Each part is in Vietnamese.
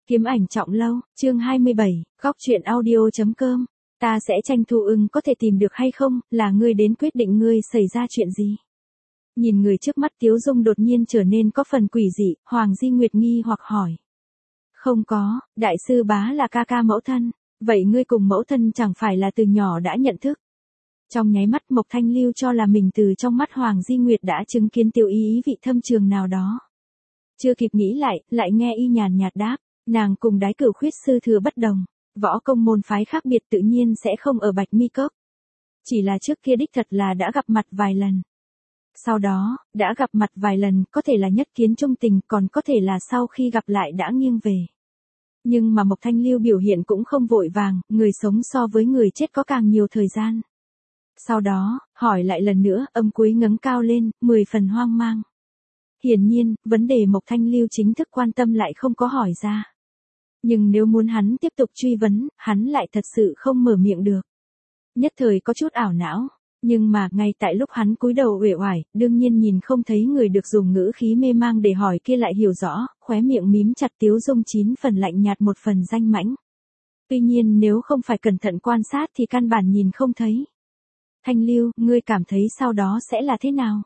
Kiếm ảnh trọng lâu, chương 27, góc truyện audio.com. Ta sẽ tranh thủ có thể tìm được hay không, là ngươi đến quyết định ngươi xảy ra chuyện gì. Nhìn người trước mắt Tiếu Dung đột nhiên trở nên có phần quỷ dị, Hoàng Di Nguyệt nghi hoặc hỏi. Không có, đại sư bá là ca ca mẫu thân, vậy ngươi cùng mẫu thân chẳng phải là từ nhỏ đã nhận thức. Trong nháy mắt Mộc Thanh Lưu cho là mình từ trong mắt Hoàng Di Nguyệt đã chứng kiến tiêu ý vị thâm trường nào đó. Chưa kịp nghĩ lại nghe y nhàn nhạt đáp. Nàng cùng Đái Cửu Khuyết sư thừa bất đồng, võ công môn phái khác biệt tự nhiên sẽ không ở Bạch Mi Cốc. Chỉ là trước kia đích thật là đã gặp mặt vài lần. Sau đó, đã gặp mặt vài lần có thể là nhất kiến trung tình, còn có thể là sau khi gặp lại đã nghiêng về. Nhưng mà Mộc Thanh Lưu biểu hiện cũng không vội vàng, người sống so với người chết có càng nhiều thời gian. Sau đó, hỏi lại lần nữa, âm cuối ngẩng cao lên, 10 phần hoang mang. Hiển nhiên, vấn đề Mộc Thanh Lưu chính thức quan tâm lại không có hỏi ra. Nhưng nếu muốn hắn tiếp tục truy vấn, hắn lại thật sự không mở miệng được. Nhất thời có chút ảo não, nhưng mà ngay tại lúc hắn cúi đầu uể oải, đương nhiên nhìn không thấy người được dùng ngữ khí mê mang để hỏi kia lại hiểu rõ, khóe miệng mím chặt Tiếu Dung 9 phần lạnh nhạt 1 phần danh mãnh. Tuy nhiên nếu không phải cẩn thận quan sát thì căn bản nhìn không thấy. Thanh Lưu, ngươi cảm thấy sau đó sẽ là thế nào?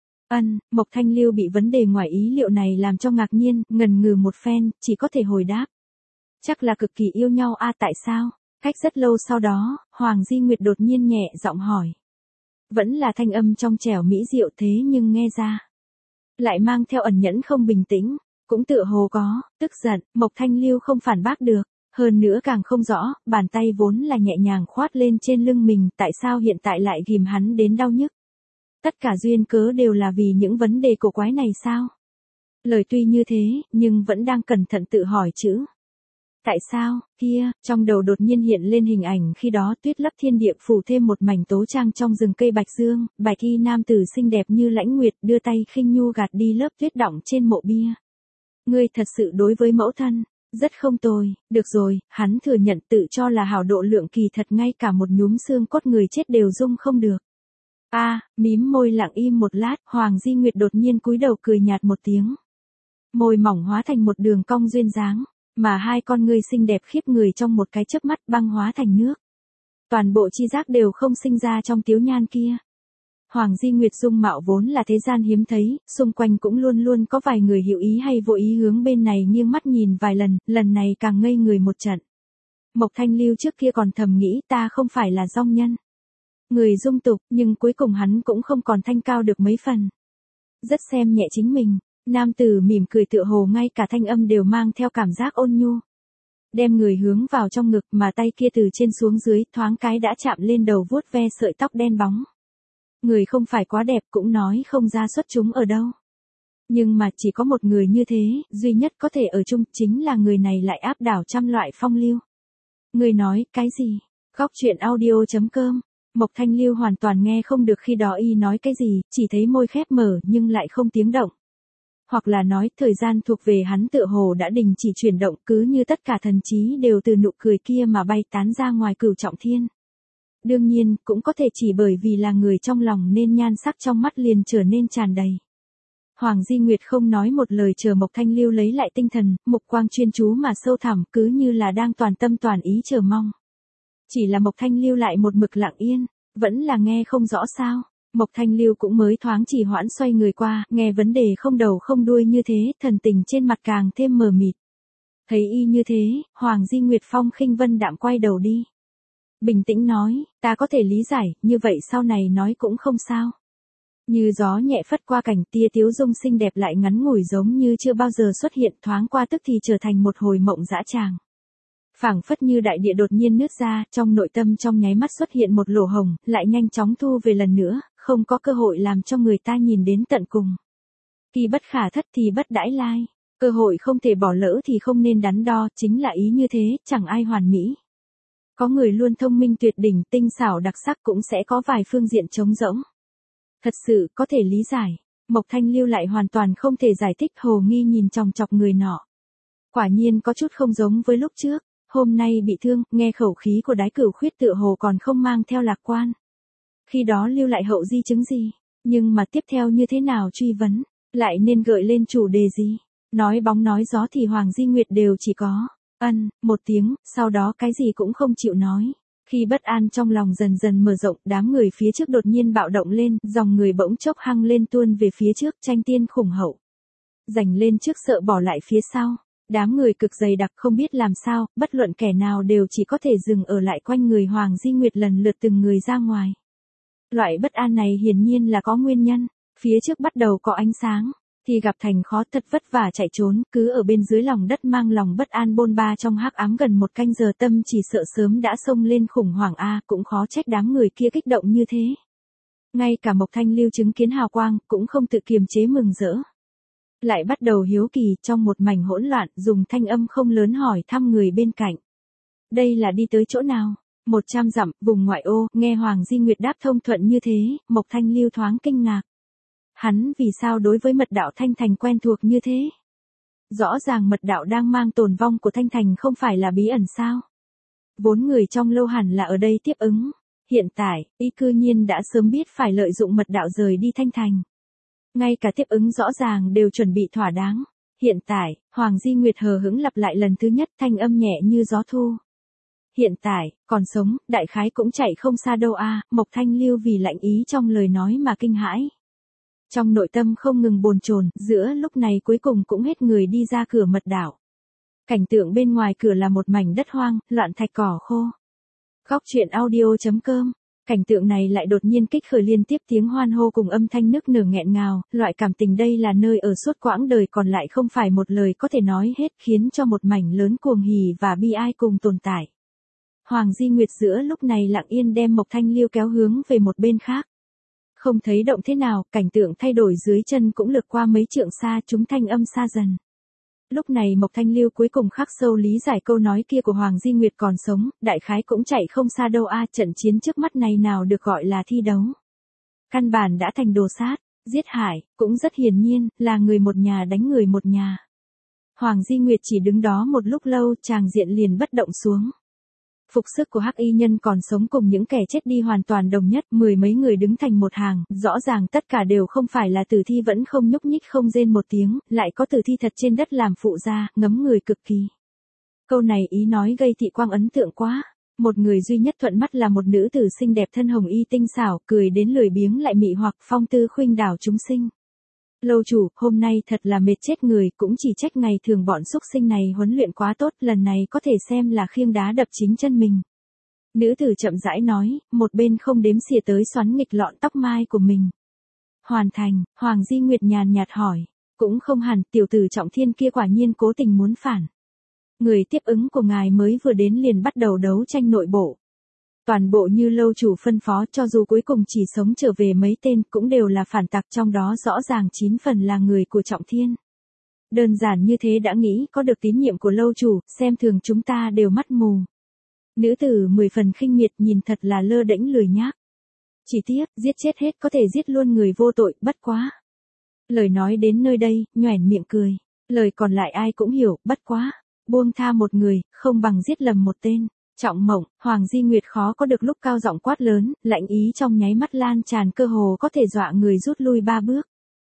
Mộc Thanh Lưu bị vấn đề ngoài ý liệu này làm cho ngạc nhiên, ngần ngừ một phen, chỉ có thể hồi đáp. Chắc là cực kỳ yêu nhau tại sao? Cách rất lâu sau đó, Hoàng Di Nguyệt đột nhiên nhẹ giọng hỏi. Vẫn là thanh âm trong trẻo mỹ diệu thế nhưng nghe ra. Lại mang theo ẩn nhẫn không bình tĩnh, cũng tựa hồ có, tức giận, Mộc Thanh Lưu không phản bác được. Hơn nữa càng không rõ, bàn tay vốn là nhẹ nhàng khoát lên trên lưng mình, tại sao hiện tại lại ghim hắn đến đau nhức. Tất cả duyên cớ đều là vì những vấn đề cổ quái này sao? Lời tuy như thế, nhưng vẫn đang cẩn thận tự hỏi chữ. Tại sao, kia, trong đầu đột nhiên hiện lên hình ảnh khi đó tuyết lấp thiên địa phủ thêm một mảnh tố trang trong rừng cây bạch dương, bạch y nam tử xinh đẹp như lãnh nguyệt đưa tay khinh nhu gạt đi lớp tuyết đọng trên mộ bia. Ngươi thật sự đối với mẫu thân, rất không tồi, được rồi, hắn thừa nhận tự cho là hảo độ lượng kỳ thật ngay cả một nhúm xương cốt người chết đều dung không được. Mím môi lặng im một lát, Hoàng Di Nguyệt đột nhiên cúi đầu cười nhạt một tiếng. Môi mỏng hóa thành một đường cong duyên dáng, mà hai con ngươi xinh đẹp khiếp người trong một cái chớp mắt băng hóa thành nước. Toàn bộ chi giác đều không sinh ra trong tiếu nhan kia. Hoàng Di Nguyệt dung mạo vốn là thế gian hiếm thấy, xung quanh cũng luôn luôn có vài người hiểu ý hay vô ý hướng bên này nghiêng mắt nhìn vài lần, lần này càng ngây người một trận. Mộc Thanh Lưu trước kia còn thầm nghĩ ta không phải là dong nhân. Người dung tục, nhưng cuối cùng hắn cũng không còn thanh cao được mấy phần. Rất xem nhẹ chính mình, nam tử mỉm cười tựa hồ ngay cả thanh âm đều mang theo cảm giác ôn nhu. Đem người hướng vào trong ngực mà tay kia từ trên xuống dưới thoáng cái đã chạm lên đầu vuốt ve sợi tóc đen bóng. Người không phải quá đẹp cũng nói không ra xuất chúng ở đâu. Nhưng mà chỉ có một người như thế, duy nhất có thể ở chung chính là người này lại áp đảo trăm loại phong lưu. Người nói, cái gì? Góc truyện audio.com. Mộc Thanh Lưu hoàn toàn nghe không được khi đó y nói cái gì, chỉ thấy môi khép mở nhưng lại không tiếng động. Hoặc là nói, thời gian thuộc về hắn tựa hồ đã đình chỉ chuyển động cứ như tất cả thần trí đều từ nụ cười kia mà bay tán ra ngoài cửu trọng thiên. Đương nhiên, cũng có thể chỉ bởi vì là người trong lòng nên nhan sắc trong mắt liền trở nên tràn đầy. Hoàng Di Nguyệt không nói một lời chờ Mộc Thanh Lưu lấy lại tinh thần, mục quang chuyên chú mà sâu thẳm cứ như là đang toàn tâm toàn ý chờ mong. Chỉ là Mộc Thanh Lưu lại một mực lặng yên, vẫn là nghe không rõ sao. Mộc Thanh Lưu cũng mới thoáng chỉ hoãn xoay người qua, nghe vấn đề không đầu không đuôi như thế, thần tình trên mặt càng thêm mờ mịt. Thấy y như thế, Hoàng Di Nguyệt phong khinh vân đạm quay đầu đi. Bình tĩnh nói, ta có thể lý giải, như vậy sau này nói cũng không sao. Như gió nhẹ phất qua cảnh tia Tiếu Dung xinh đẹp lại ngắn ngủi giống như chưa bao giờ xuất hiện thoáng qua tức thì trở thành một hồi mộng dã tràng. Phảng phất như đại địa đột nhiên nứt ra, trong nội tâm trong nháy mắt xuất hiện một lỗ hồng, lại nhanh chóng thu về lần nữa, không có cơ hội làm cho người ta nhìn đến tận cùng. Khi bất khả thất thì bất đãi lai, cơ hội không thể bỏ lỡ thì không nên đắn đo, chính là ý như thế, chẳng ai hoàn mỹ. Có người luôn thông minh tuyệt đỉnh, tinh xảo đặc sắc cũng sẽ có vài phương diện trống rỗng. Thật sự có thể lý giải, Mộc Thanh Lưu lại hoàn toàn không thể giải thích hồ nghi nhìn chòng chọc người nọ. Quả nhiên có chút không giống với lúc trước. Hôm nay bị thương, nghe khẩu khí của Đái Cửu Khuyết tựa hồ còn không mang theo lạc quan. Khi đó lưu lại hậu di chứng gì, nhưng mà tiếp theo như thế nào truy vấn, lại nên gợi lên chủ đề gì. Nói bóng nói gió thì Hoàng Di Nguyệt đều chỉ có một tiếng, sau đó cái gì cũng không chịu nói. Khi bất an trong lòng dần dần mở rộng, đám người phía trước đột nhiên bạo động lên, dòng người bỗng chốc hăng lên tuôn về phía trước, tranh tiên khủng hậu. Giành lên trước sợ bỏ lại phía sau. Đám người cực dày đặc không biết làm sao, bất luận kẻ nào đều chỉ có thể dừng ở lại quanh người Hoàng Di Nguyệt lần lượt từng người ra ngoài. Loại bất an này hiển nhiên là có nguyên nhân. Phía trước bắt đầu có ánh sáng, thì gặp thành khó, thật vất vả chạy trốn, cứ ở bên dưới lòng đất mang lòng bất an bôn ba trong hắc ám gần một canh giờ, tâm chỉ sợ sớm đã xông lên khủng hoảng a, cũng khó trách đám người kia kích động như thế. Ngay cả Mộc Thanh Lưu chứng kiến hào quang, cũng không tự kiềm chế mừng rỡ. Lại bắt đầu hiếu kỳ, trong một mảnh hỗn loạn, dùng thanh âm không lớn hỏi thăm người bên cạnh. Đây là đi tới chỗ nào? 100 dặm, vùng ngoại ô. Nghe Hoàng Di Nguyệt đáp thông thuận như thế, Mộc Thanh Lưu thoáng kinh ngạc. Hắn vì sao đối với mật đạo Thanh Thành quen thuộc như thế? Rõ ràng mật đạo đang mang tồn vong của Thanh Thành không phải là bí ẩn sao? Vốn người trong lâu hẳn là ở đây tiếp ứng. Hiện tại, y cư nhiên đã sớm biết phải lợi dụng mật đạo rời đi Thanh Thành. Ngay cả tiếp ứng rõ ràng đều chuẩn bị thỏa đáng. Hiện tại, Hoàng Di Nguyệt hờ hững lặp lại lần thứ nhất, thanh âm nhẹ như gió thu. Hiện tại, còn sống, đại khái cũng chạy không xa đâu a. Mộc Thanh Lưu vì lạnh ý trong lời nói mà kinh hãi. Trong nội tâm không ngừng bồn chồn, giữa lúc này cuối cùng cũng hết người đi ra cửa mật đạo. Cảnh tượng bên ngoài cửa là một mảnh đất hoang, loạn thạch cỏ khô. Góc truyện audio.com. Cảnh tượng này lại đột nhiên kích khởi liên tiếp tiếng hoan hô cùng âm thanh nức nở nghẹn ngào, loại cảm tình đây là nơi ở suốt quãng đời còn lại không phải một lời có thể nói hết, khiến cho một mảnh lớn cuồng hỉ và bi ai cùng tồn tại. Hoàng Di Nguyệt giữa lúc này lặng yên đem Mộc Thanh Lưu kéo hướng về một bên khác. Không thấy động thế nào, cảnh tượng thay đổi dưới chân cũng lược qua mấy trượng xa, chúng thanh âm xa dần. Lúc này Mộc Thanh Lưu cuối cùng khắc sâu lý giải câu nói kia của Hoàng Di Nguyệt còn sống, đại khái cũng chạy không xa đâu a, trận chiến trước mắt này nào được gọi là thi đấu. Căn bản đã thành đồ sát, giết hại, cũng rất hiển nhiên, là người một nhà đánh người một nhà. Hoàng Di Nguyệt chỉ đứng đó một lúc lâu, tràng diện liền bất động xuống. Phục sức của hắc y nhân còn sống cùng những kẻ chết đi hoàn toàn đồng nhất, mười mấy người đứng thành một hàng, rõ ràng tất cả đều không phải là tử thi, vẫn không nhúc nhích không rên một tiếng, lại có tử thi thật trên đất làm phụ gia, ngấm người cực kỳ. Câu này ý nói gây thị quang ấn tượng quá. Một người duy nhất thuận mắt là một nữ tử xinh đẹp thân hồng y tinh xảo, cười đến lười biếng lại mị hoặc phong tư khuynh đảo chúng sinh. Lâu chủ, hôm nay thật là mệt chết người, cũng chỉ trách ngày thường bọn xúc sinh này huấn luyện quá tốt, lần này có thể xem là khiêng đá đập chính chân mình. Nữ tử chậm rãi nói, một bên không đếm xỉa tới xoắn nghịch lọn tóc mai của mình. Hoàn thành, Hoàng Di Nguyệt nhàn nhạt hỏi, cũng không hẳn, tiểu tử Trọng Thiên kia quả nhiên cố tình muốn phản. Người tiếp ứng của ngài mới vừa đến liền bắt đầu đấu tranh nội bộ. Toàn bộ như lâu chủ phân phó, cho dù cuối cùng chỉ sống trở về mấy tên cũng đều là phản tặc, trong đó rõ ràng 9 phần là người của Trọng Thiên. Đơn giản như thế đã nghĩ có được tín nhiệm của lâu chủ, xem thường chúng ta đều mắt mù. Nữ tử 10 phần khinh miệt, nhìn thật là lơ đễnh lười nhác. Chỉ tiếc, giết chết hết có thể giết luôn người vô tội, bất quá. Lời nói đến nơi đây, nhoẻn miệng cười. Lời còn lại ai cũng hiểu, bất quá. Buông tha một người, không bằng giết lầm một tên. Trọng Mộng, Hoàng Di Nguyệt khó có được lúc cao giọng quát lớn, lạnh ý trong nháy mắt lan tràn, cơ hồ có thể dọa người rút lui 3 bước.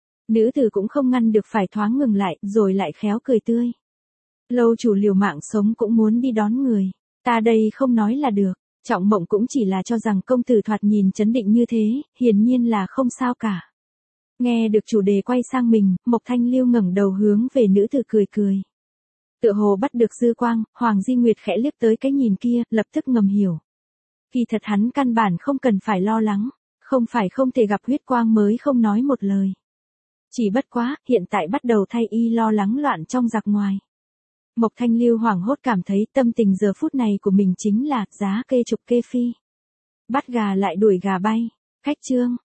Nữ tử cũng không ngăn được phải thoáng ngừng lại, rồi lại khéo cười tươi. Lâu chủ liều mạng sống cũng muốn đi đón người. Ta đây không nói là được. Trọng Mộng cũng chỉ là cho rằng công tử thoạt nhìn trấn định như thế, hiển nhiên là không sao cả. Nghe được chủ đề quay sang mình, Mộc Thanh Lưu ngẩng đầu hướng về nữ tử cười cười. Tựa hồ bắt được dư quang, Hoàng Di Nguyệt khẽ liếc tới cái nhìn kia, lập tức ngầm hiểu. Kỳ thật hắn căn bản không cần phải lo lắng, không phải không thể gặp huyết quang mới không nói một lời. Chỉ bất quá, hiện tại bắt đầu thay y lo lắng loạn trong giặc ngoài. Mộc Thanh Lưu hoảng hốt cảm thấy tâm tình giờ phút này của mình chính là giá kê trục kê phi. Bắt gà lại đuổi gà bay. Khách chương.